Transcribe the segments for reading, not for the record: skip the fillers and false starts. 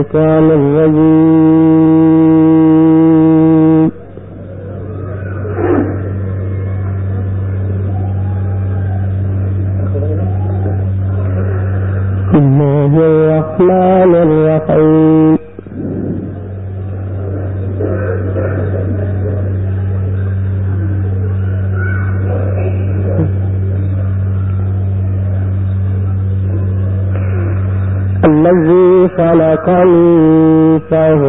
الشيطان الرجيم. بسم الله الرحمن الرحيم. الذي خلقني فهو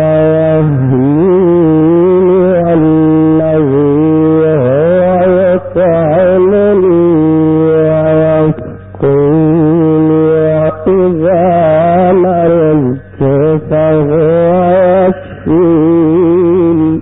يهديني والذي هو يطعمني ويسقيني وإذا مرضت فهو يشفيني.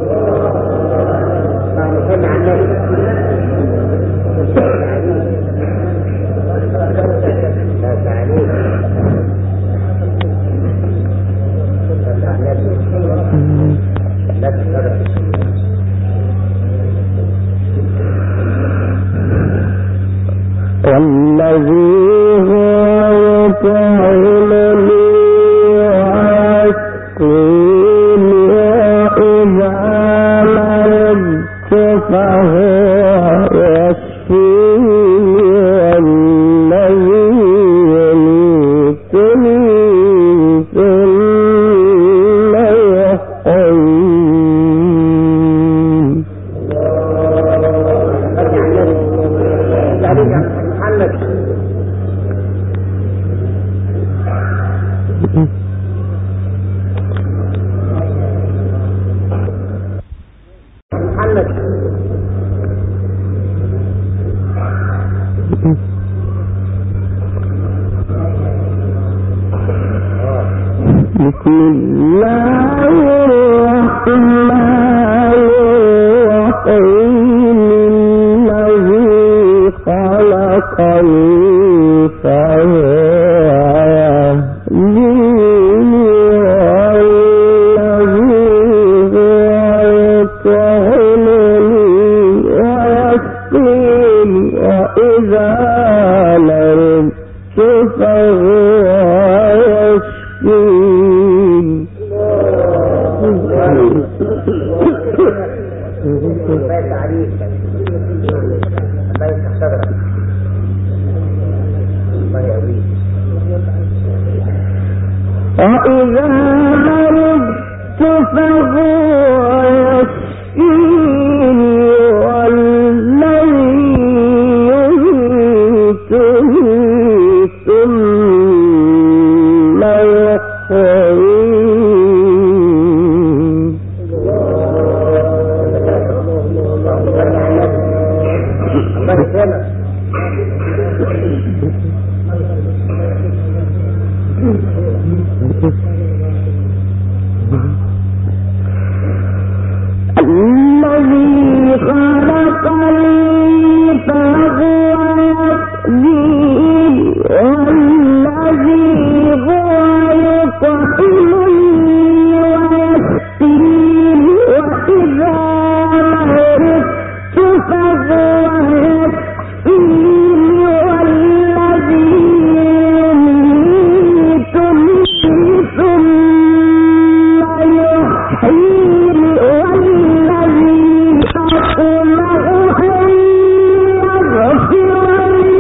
والذي هو يطعمني ويسقيني وإذا مرضت فهو يشفيني والذي يميتني ثم بسم الله الرحمن الرحيم. الذي خلقني فهو يهديني والذي هو يطعمني ويسقيني وإذا مرضت فهو يشفيني. وإذا مرضت فهو يشفيني والذي يميتني ثم يحييني. الذي خلقني فهو يهديني والذي هو يطعمني ويسقيني وإذا مرضت فهو يشفيني والذي يميتني ثم يحييني والذي أطمع أن يغفر لي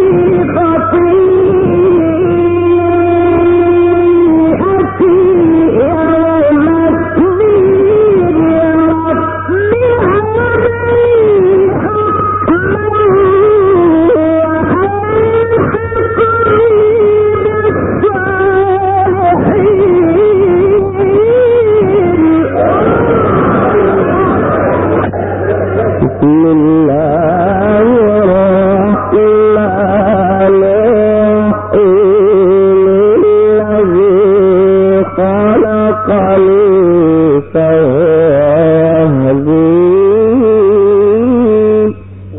خطيئتي يوم الدين. رب هب لي حكما بسم الله الرحمن الرحيم. الذي خلقني فهو يهديني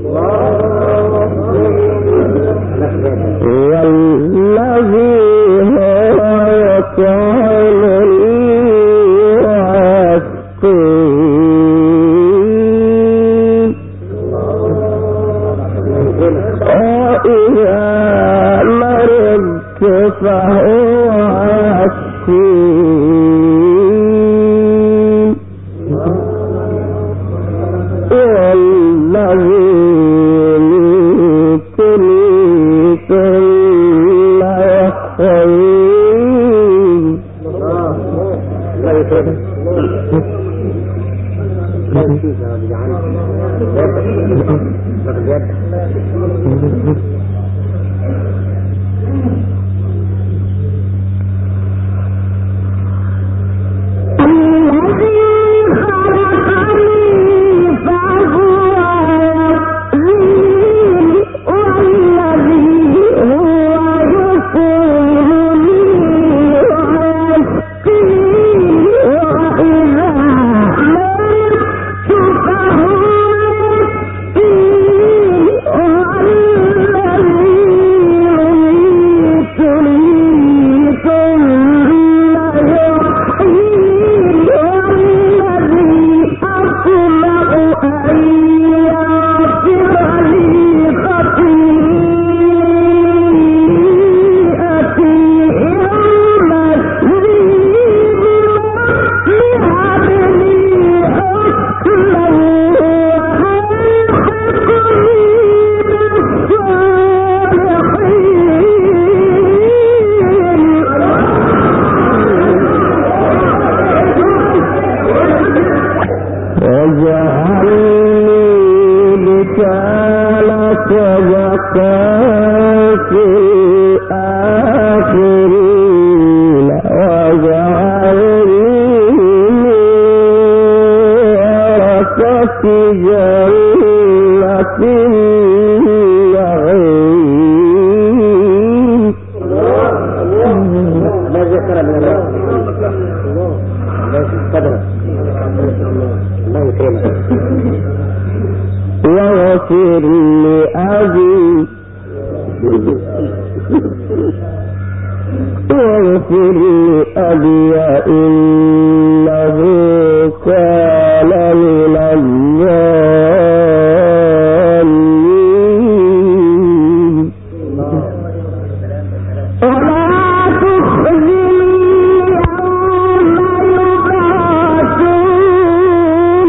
والذي هو يطعمني وإذا مرضت فهو يشفيني. واغفر لأبي إنه كان من الضالين ولا تخزني يوم يبعثون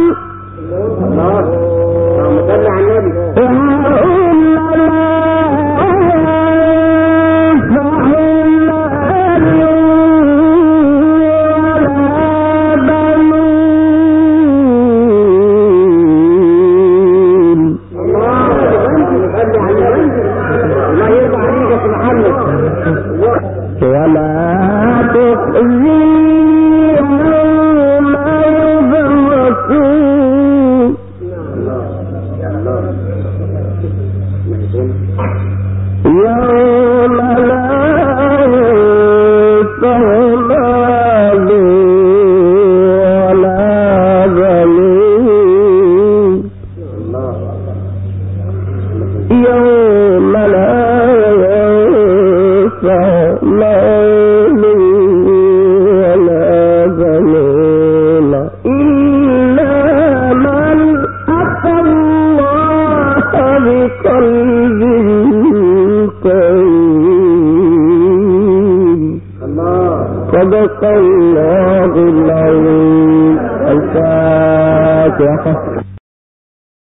صدق الله العظيم. الفاتحة.